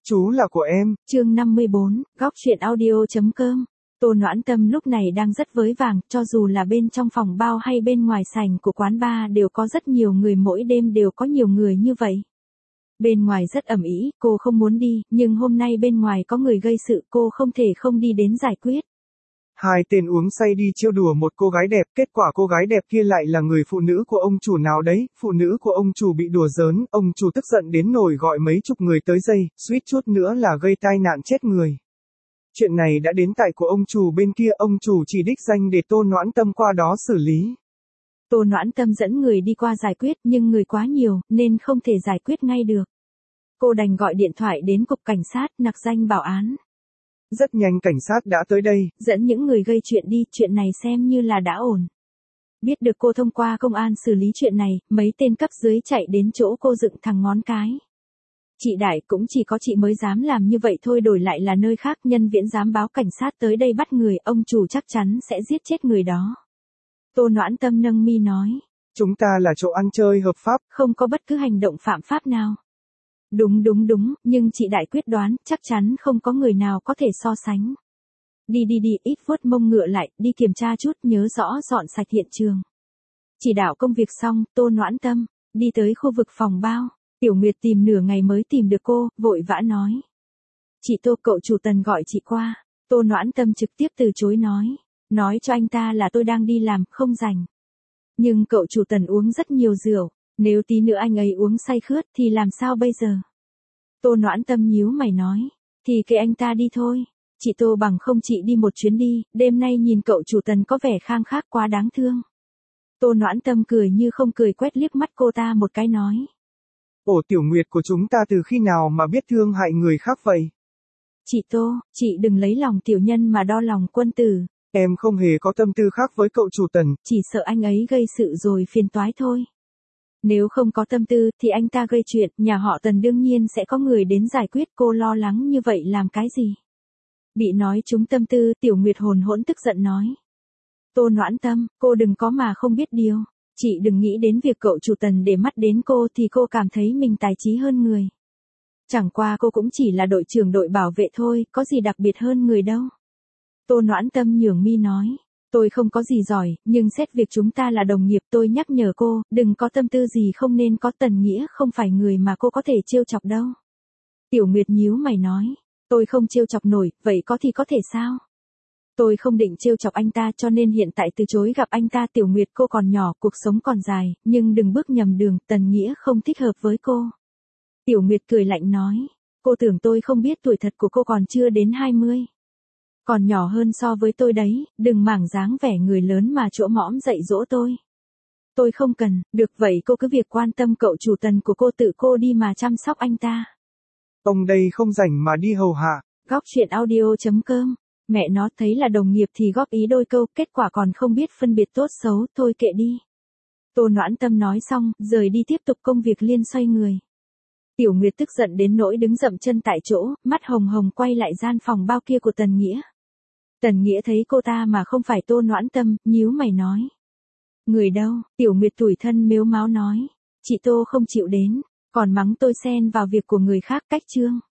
Chú là của em. Chương 54, góc chuyện audio.com. Tô Noãn Tâm lúc này đang rất với vàng, cho dù là bên trong phòng bao hay bên ngoài sảnh của quán bar đều có rất nhiều người, mỗi đêm đều có nhiều người như vậy. Bên ngoài rất ầm ĩ, cô không muốn đi, nhưng hôm nay bên ngoài có người gây sự, cô không thể không đi đến giải quyết. Hai tên uống say đi trêu đùa một cô gái đẹp, kết quả cô gái đẹp kia lại là người phụ nữ của ông chủ nào đấy, phụ nữ của ông chủ bị đùa giỡn, ông chủ tức giận đến nổi gọi mấy chục người tới dây, suýt chút nữa là gây tai nạn chết người. Chuyện này đã đến tại của ông chủ bên kia, ông chủ chỉ đích danh để Tô Noãn Tâm qua đó xử lý. Tô Noãn Tâm dẫn người đi qua giải quyết, nhưng người quá nhiều, nên không thể giải quyết ngay được. Cô đành gọi điện thoại đến cục cảnh sát, nặc danh bảo án. Rất nhanh cảnh sát đã tới đây, dẫn những người gây chuyện đi, chuyện này xem như là đã ổn. Biết được cô thông qua công an xử lý chuyện này, mấy tên cấp dưới chạy đến chỗ cô dựng thẳng ngón cái. Chị Đại, cũng chỉ có chị mới dám làm như vậy thôi, đổi lại là nơi khác, Nhân Viễn dám báo cảnh sát tới đây bắt người, ông chủ chắc chắn sẽ giết chết người đó. Tô Noãn Tâm nâng mi nói. Chúng ta là chỗ ăn chơi hợp pháp, không có bất cứ hành động phạm pháp nào. Đúng, nhưng chị Đại quyết đoán, chắc chắn không có người nào có thể so sánh. Đi, ít vuốt mông ngựa lại, đi kiểm tra chút, nhớ rõ dọn sạch hiện trường. Chỉ đạo công việc xong, Tô Noãn Tâm đi tới khu vực phòng bao. Tiểu Nguyệt tìm nửa ngày mới tìm được cô, vội vã nói. Chị Tô, cậu chủ Tần gọi chị qua. Tô Noãn Tâm trực tiếp từ chối nói cho anh ta là tôi đang đi làm, không rảnh. Nhưng cậu chủ Tần uống rất nhiều rượu, nếu tí nữa anh ấy uống say khướt thì làm sao bây giờ? Tô Noãn Tâm nhíu mày nói, thì kệ anh ta đi thôi. Chị Tô, bằng không chị đi một chuyến đi, đêm nay nhìn cậu chủ Tần có vẻ khang khác quá đáng thương. Tô Noãn Tâm cười như không cười, quét liếc mắt cô ta một cái nói. Ổ Tiểu Nguyệt của chúng ta từ khi nào mà biết thương hại người khác vậy? Chị Tô, chị đừng lấy lòng tiểu nhân mà đo lòng quân tử. Em không hề có tâm tư khác với cậu chủ Tần. Chỉ sợ anh ấy gây sự rồi phiền toái thôi. Nếu không có tâm tư thì anh ta gây chuyện, nhà họ Tần đương nhiên sẽ có người đến giải quyết, cô lo lắng như vậy làm cái gì? Bị nói trúng tâm tư, Tiểu Nguyệt hồn hỗn tức giận nói. Tô Noãn Tâm, cô đừng có mà không biết điều. Chị đừng nghĩ đến việc cậu chủ Tần để mắt đến cô thì cô cảm thấy mình tài trí hơn người. Chẳng qua cô cũng chỉ là đội trưởng đội bảo vệ thôi, có gì đặc biệt hơn người đâu. Tô Noãn Tâm nhướng mi nói. Tôi không có gì giỏi, nhưng xét việc chúng ta là đồng nghiệp, tôi nhắc nhở cô, đừng có tâm tư gì không nên có. Tần Nghĩa không phải người mà cô có thể trêu chọc đâu. Tiểu Nguyệt nhíu mày nói. Tôi không trêu chọc nổi, vậy có thì có thể sao? Tôi không định trêu chọc anh ta, cho nên hiện tại từ chối gặp anh ta. Tiểu Nguyệt, cô còn nhỏ, cuộc sống còn dài, nhưng đừng bước nhầm đường, Tần Nghĩa không thích hợp với cô. Tiểu Nguyệt cười lạnh nói. Cô tưởng tôi không biết tuổi thật của cô còn chưa đến 20. Còn nhỏ hơn so với tôi đấy, đừng mảng dáng vẻ người lớn mà chỗ mõm dạy dỗ tôi. Tôi không cần, được vậy cô cứ việc quan tâm cậu chủ Tần của cô, tự cô đi mà chăm sóc anh ta. Ông đây không rảnh mà đi hầu hạ. Góc chuyện audio.com. Mẹ nó, thấy là đồng nghiệp thì góp ý đôi câu, kết quả còn không biết phân biệt tốt xấu, thôi kệ đi. Tô Noãn Tâm nói xong, rời đi tiếp tục công việc liên xoay người. Tiểu Nguyệt tức giận đến nỗi đứng dậm chân tại chỗ, mắt hồng hồng quay lại gian phòng bao kia của Tần Nghĩa. Tần Nghĩa thấy cô ta mà không phải Tô Noãn Tâm, nhíu mày nói. Người đâu? Tiểu Nguyệt tủi thân mếu máo nói. Chị Tô không chịu đến, còn mắng tôi xen vào việc của người khác, cách chương.